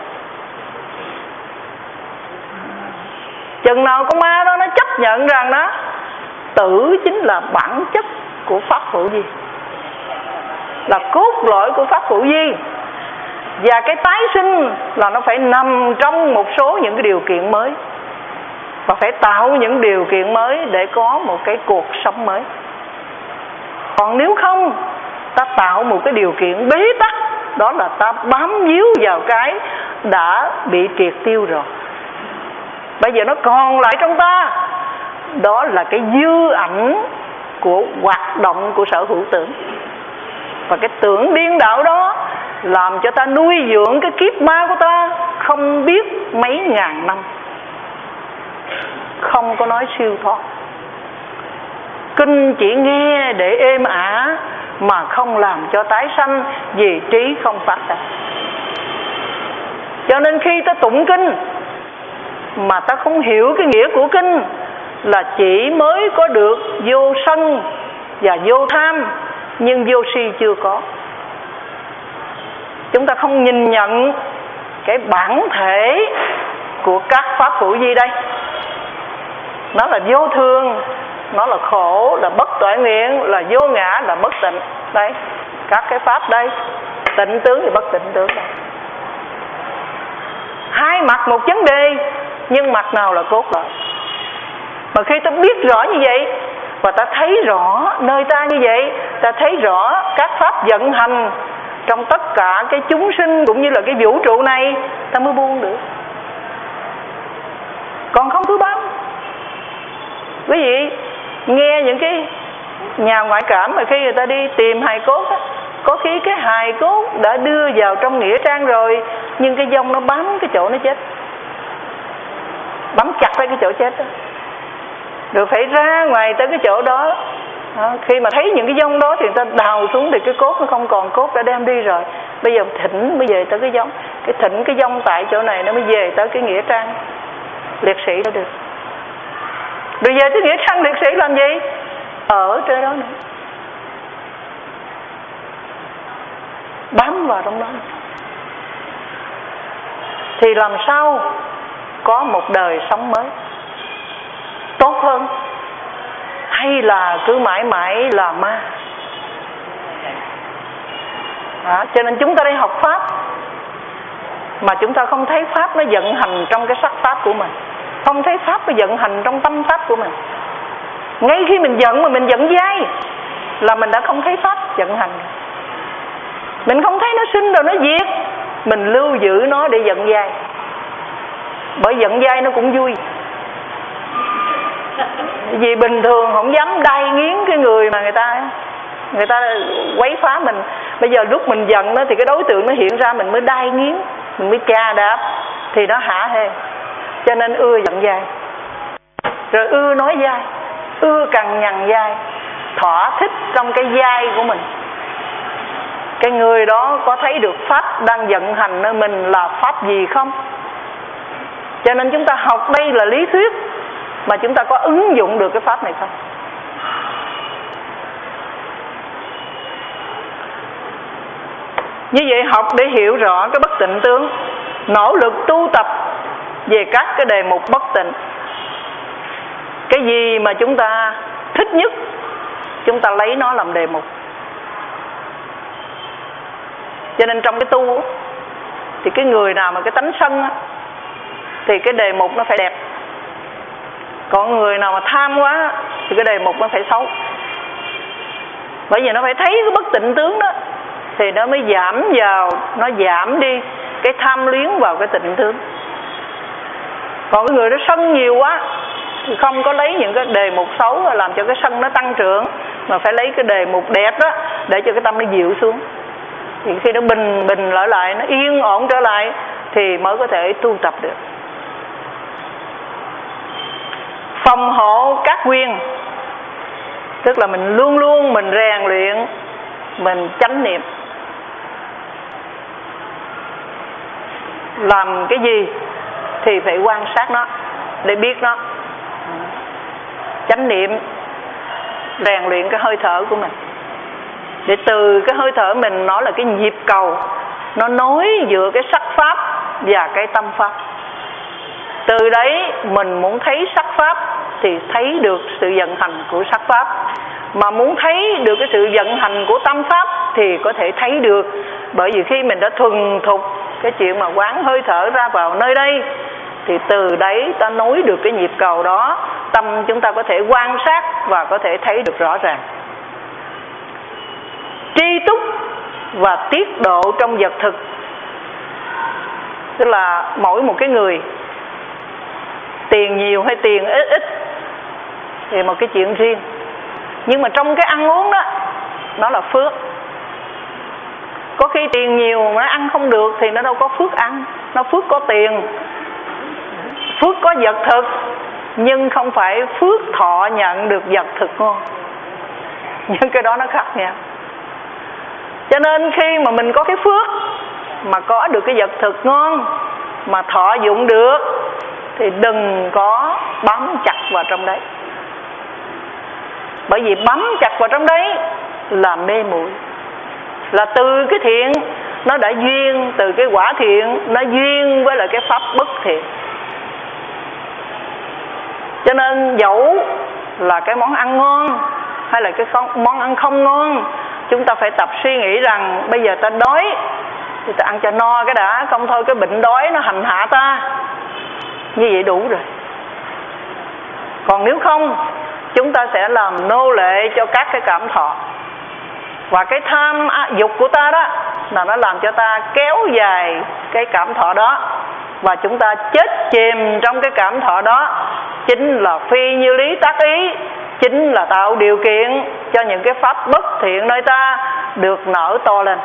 Chừng nào con ma đó nó chấp nhận rằng đó tử chính là bản chất của pháp hữu vi, là cốt lõi của pháp hữu vi, và cái tái sinh là nó phải nằm trong một số những cái điều kiện mới, và phải tạo những điều kiện mới để có một cái cuộc sống mới. Còn nếu không, ta tạo một cái điều kiện bế tắc, đó là ta bám víu vào cái đã bị triệt tiêu rồi. Bây giờ nó còn lại trong ta, đó là cái dư ảnh của hoạt động của sở hữu tưởng. Và cái tưởng điên đạo đó làm cho ta nuôi dưỡng cái kiếp ma của ta không biết mấy ngàn năm, không có nói siêu thoát. Kinh chỉ nghe để êm ả mà không làm cho tái sanh, vì trí không phát ra. Cho nên khi ta tụng kinh mà ta không hiểu cái nghĩa của kinh, là chỉ mới có được vô sân và vô tham, nhưng vô si chưa có. Chúng ta không nhìn nhận cái bản thể của các pháp hữu vi đây. Nó là vô thường, nó là khổ, là bất toại nguyện, là vô ngã, là bất tịnh. Đây, các cái pháp đây, tịnh tướng và bất tịnh tướng đây. Hai mặt một vấn đề, nhưng mặt nào là cốt lõi. Mà khi ta biết rõ như vậy, và ta thấy rõ nơi ta như vậy, ta thấy rõ các pháp vận hành trong tất cả cái chúng sinh cũng như là cái vũ trụ này, ta mới buông được. Còn không cứ bám. Quý vị nghe những cái nhà ngoại cảm mà khi người ta đi tìm hài cốt á, có khi cái hài cốt đã đưa vào trong nghĩa trang rồi, nhưng cái vong nó bám cái chỗ nó chết, bám chặt lấy cái chỗ chết đó. Rồi phải ra ngoài tới cái chỗ đó. Đó, khi mà thấy những cái vong đó thì người ta đào xuống thì cái cốt nó không còn, cốt đã đem đi rồi. Bây giờ thỉnh mới về tới cái vong, cái thỉnh cái vong tại chỗ này nó mới về tới cái nghĩa trang liệt sĩ đó được. Rồi về tới nghĩa trang liệt sĩ làm gì? Ở trên đó nữa, bám vào trong đó, thì làm sao có một đời sống mới tốt hơn, hay là cứ mãi mãi là ma? Đó, cho nên chúng ta đi học pháp mà chúng ta không thấy pháp nó vận hành trong cái sắc pháp của mình, không thấy pháp nó vận hành trong tâm pháp của mình. Ngay khi mình giận mà mình giận dai là mình đã không thấy pháp vận hành. Mình không thấy nó sinh rồi nó diệt, mình lưu giữ nó để giận dai. Bởi giận dai nó cũng vui, vì bình thường không dám đai nghiến cái người mà người ta người ta quấy phá mình. Bây giờ lúc mình giận đó thì cái đối tượng nó hiện ra, mình mới đai nghiến, mình mới chà đạp thì nó hả hê. Cho nên ưa giận dai, rồi ưa nói dai, ưa cằn nhằn dai, thỏa thích trong cái vai của mình. Cái người đó có thấy được pháp đang vận hành nơi mình là pháp gì không? Cho nên chúng ta học đây là lý thuyết, mà chúng ta có ứng dụng được cái pháp này không? Như vậy học để hiểu rõ cái bất tịnh tướng, nỗ lực tu tập về các cái đề mục bất tịnh. Cái gì mà chúng ta thích nhất, chúng ta lấy nó làm đề mục. Cho nên trong cái tu thì cái người nào mà cái tánh sân á, thì cái đề mục nó phải đẹp. Còn người nào mà tham quá thì cái đề mục nó phải xấu. Bởi vì nó phải thấy cái bất tịnh tướng đó thì nó mới giảm vào, nó giảm đi cái tham luyến vào cái tịnh tướng. Còn cái người đó sân nhiều quá thì không có lấy những cái đề mục xấu làm cho cái sân nó tăng trưởng, mà phải lấy cái đề mục đẹp đó để cho cái tâm nó dịu xuống. Thì khi nó bình bình lại lại, nó yên ổn trở lại thì mới có thể tu tập được. Phòng hộ các quyền, tức là mình luôn luôn mình rèn luyện, mình chánh niệm. Làm cái gì thì phải quan sát nó để biết nó. Chánh niệm rèn luyện cái hơi thở của mình, để từ cái hơi thở mình nó là cái nhịp cầu, nó nối giữa cái sắc pháp và cái tâm pháp. Từ đấy mình muốn thấy sắc pháp thì thấy được sự vận hành của sắc pháp, mà muốn thấy được cái sự vận hành của tâm pháp thì có thể thấy được. Bởi vì khi mình đã thuần thục cái chuyện mà quán hơi thở ra vào nơi đây thì từ đấy ta nối được cái nhịp cầu đó, tâm chúng ta có thể quan sát và có thể thấy được rõ ràng. Tri túc và tiết độ trong vật thực, tức là mỗi một cái người tiền nhiều hay tiền ít ít thì một cái chuyện riêng, nhưng mà trong cái ăn uống đó nó là phước. Có khi tiền nhiều mà nó ăn không được thì nó đâu có phước ăn. Nó phước có tiền, phước có vật thực, nhưng không phải phước thọ nhận được vật thực ngon. Nhưng cái đó nó khác nhau. Cho nên khi mà mình có cái phước mà có được cái vật thực ngon mà thọ dụng được thì đừng có bám chặt vào trong đấy. Bởi vì bám chặt vào trong đấy là mê muội. Là từ cái thiện nó đã duyên, từ cái quả thiện nó duyên với lại cái pháp bất thiện. Cho nên dẫu là cái món ăn ngon hay là cái món ăn không ngon, chúng ta phải tập suy nghĩ rằng bây giờ ta đói thì ta ăn cho no cái đã, không thôi cái bệnh đói nó hành hạ ta. Như vậy đủ rồi. Còn nếu không, chúng ta sẽ làm nô lệ cho các cái cảm thọ. Và cái tham dục của ta đó là nó làm cho ta kéo dài cái cảm thọ đó, và chúng ta chết chìm trong cái cảm thọ đó. Chính là phi như lý tác ý, chính là tạo điều kiện cho những cái pháp bất thiện nơi ta được nở to lên.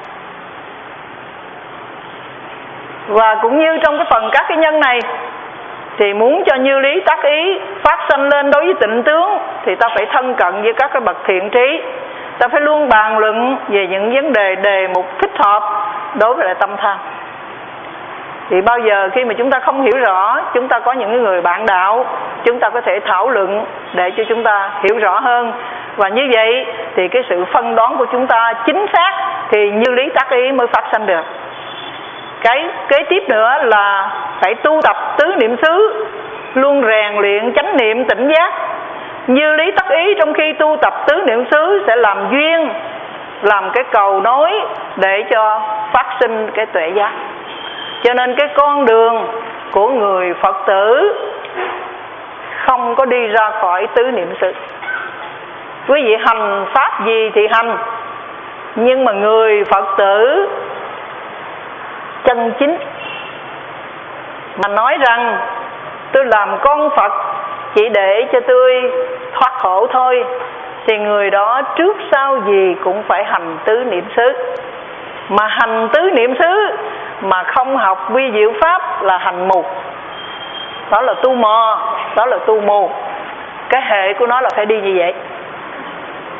Và cũng như trong cái phần các cái nhân này thì muốn cho như lý tác ý phát sanh lên đối với tịnh tướng thì ta phải thân cận với các cái bậc thiện trí. Ta phải luôn bàn luận về những vấn đề đề mục thích hợp đối với lại tâm tham. Thì bao giờ khi mà chúng ta không hiểu rõ, chúng ta có những người bạn đạo, chúng ta có thể thảo luận để cho chúng ta hiểu rõ hơn. Và như vậy thì cái sự phân đoán của chúng ta chính xác thì như lý tác ý mới phát sanh được. Cái kế tiếp nữa là phải tu tập tứ niệm xứ, luôn rèn luyện chánh niệm tỉnh giác. Như lý tác ý trong khi tu tập tứ niệm xứ sẽ làm duyên, làm cái cầu nối để cho phát sinh cái tuệ giác. Cho nên cái con đường của người Phật tử không có đi ra khỏi tứ niệm xứ. Quý vị hành pháp gì thì hành, nhưng mà người Phật tử chân chính mà nói rằng tôi làm con Phật chỉ để cho tôi thoát khổ thôi, thì người đó trước sau gì cũng phải hành tứ niệm xứ. Mà hành tứ niệm xứ mà không học vi diệu pháp là hành mù. Đó là tu mò, đó là tu mù. Cái hệ của nó là phải đi như vậy.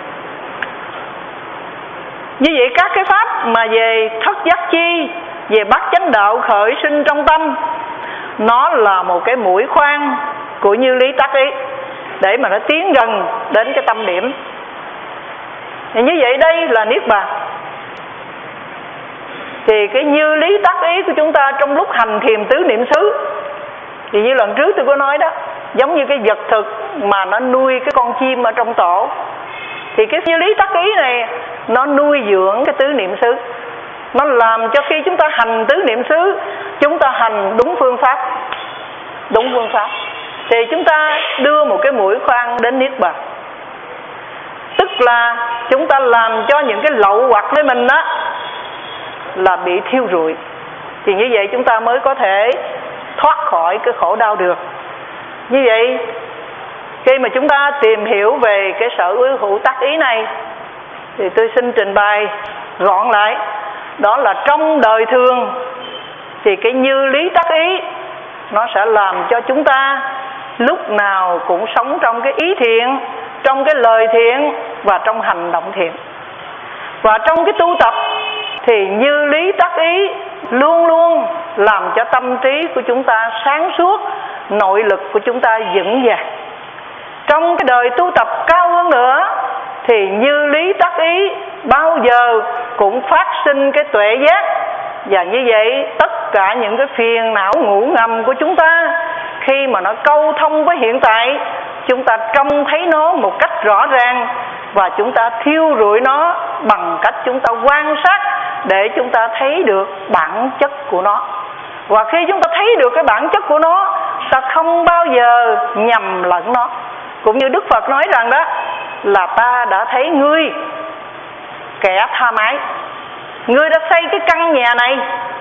Như vậy các cái pháp mà về thất giác chi, về bát chánh đạo khởi sinh trong tâm, nó là một cái mũi khoan của như lý tác ý để mà nó tiến gần đến cái tâm điểm. Thì như vậy đây là niết bàn. Thì cái như lý tác ý của chúng ta trong lúc hành thiền tứ niệm xứ, thì như lần trước tôi có nói đó, giống như cái vật thực mà nó nuôi cái con chim ở trong tổ, thì cái như lý tác ý này nó nuôi dưỡng cái tứ niệm xứ, nó làm cho khi chúng ta hành tứ niệm xứ, chúng ta hành đúng phương pháp. Đúng phương pháp thì chúng ta đưa một cái mũi khoan đến niết bàn. Tức là chúng ta làm cho những cái lậu hoặc với mình đó là bị thiêu rụi. Thì như vậy chúng ta mới có thể thoát khỏi cái khổ đau được. Như vậy khi mà chúng ta tìm hiểu về cái sở ư hữu tác ý này, thì tôi xin trình bày gọn lại. Đó là trong đời thường thì cái như lý tác ý nó sẽ làm cho chúng ta lúc nào cũng sống trong cái ý thiện, trong cái lời thiện và trong hành động thiện. Và trong cái tu tập thì như lý tác ý luôn luôn làm cho tâm trí của chúng ta sáng suốt, nội lực của chúng ta vững vàng. Trong cái đời tu tập cao hơn nữa thì như lý tác ý bao giờ cũng phát sinh cái tuệ giác. Và như vậy tất cả những cái phiền não ngủ ngầm của chúng ta, khi mà nó câu thông với hiện tại, chúng ta trông thấy nó một cách rõ ràng, và chúng ta thiêu rụi nó bằng cách chúng ta quan sát để chúng ta thấy được bản chất của nó. Và khi chúng ta thấy được cái bản chất của nó, ta không bao giờ nhầm lẫn nó. Cũng như Đức Phật nói rằng đó là ta đã thấy ngươi kẻ tha mái, ngươi đã xây cái căn nhà này,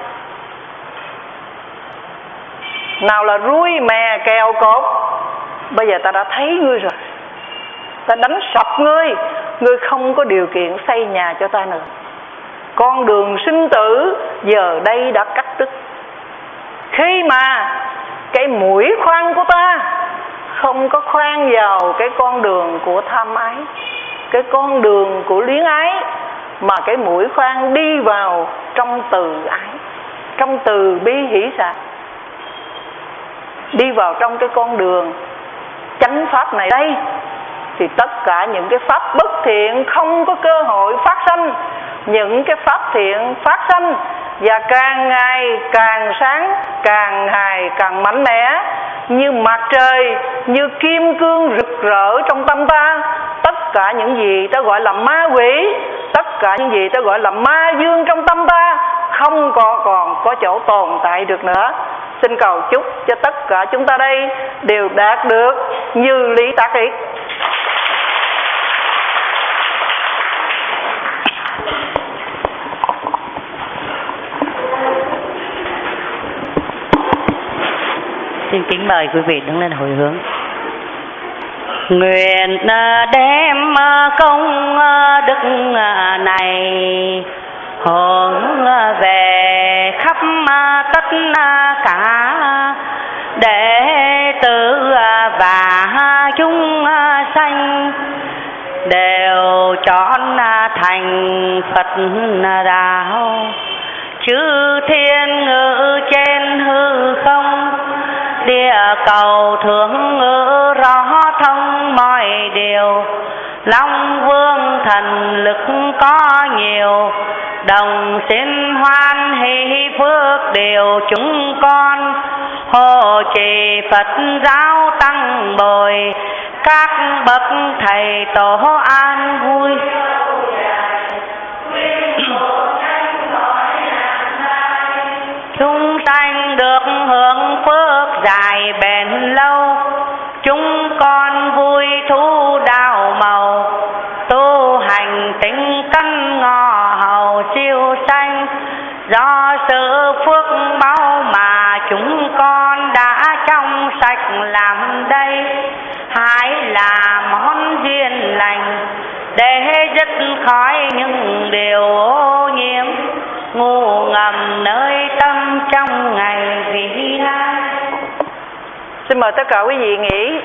nào là ruôi mè kèo cột, bây giờ ta đã thấy ngươi rồi, ta đánh sập ngươi, ngươi không có điều kiện xây nhà cho ta nữa. Con đường sinh tử giờ đây đã cắt đứt. Khi mà cái mũi khoan của ta không có khoan vào cái con đường của tham ái, cái con đường của luyến ái, mà cái mũi khoan đi vào trong từ ái, trong từ bi hỷ xả, đi vào trong cái con đường chánh pháp này đây, thì tất cả những cái pháp bất thiện không có cơ hội phát sanh. Những cái pháp thiện phát sanh, và càng ngày càng sáng, càng ngày càng mạnh mẽ, như mặt trời, như kim cương rực rỡ trong tâm ta. Tất cả những gì ta gọi là ma quỷ, tất cả những gì ta gọi là ma dương trong tâm ta không còn, còn có chỗ tồn tại được nữa. Xin cầu chúc cho tất cả chúng ta đây đều đạt được như lý tác ý. Xin kính mời quý vị đứng lên hồi hướng. Nguyện đem công đức này hướng về khắp tất cả đệ tử và chúng sanh, đều chọn thành Phật đạo. Chư thiên ngự trên hư không, địa cầu thương ngữ rõ thông mọi điều. Long vương thần lực có nhiều, đồng xin hoan hỷ phước điều chúng con. Hộ trì Phật giáo tăng bồi, các bậc thầy tổ an vui. Chúng sanh được hưởng phước dài bền lâu, chúng con vui thu đào màu. Tu hành tinh căn ngọ hầu siêu sanh, do sự phước báu mà chúng con đã trong sạch làm đây. Hãy là món duyên lành để dứt khỏi những điều ô nhiễm ngu ngầm nơi tâm trong ngày vĩ lai. Xin mời tất cả quý vị nghỉ.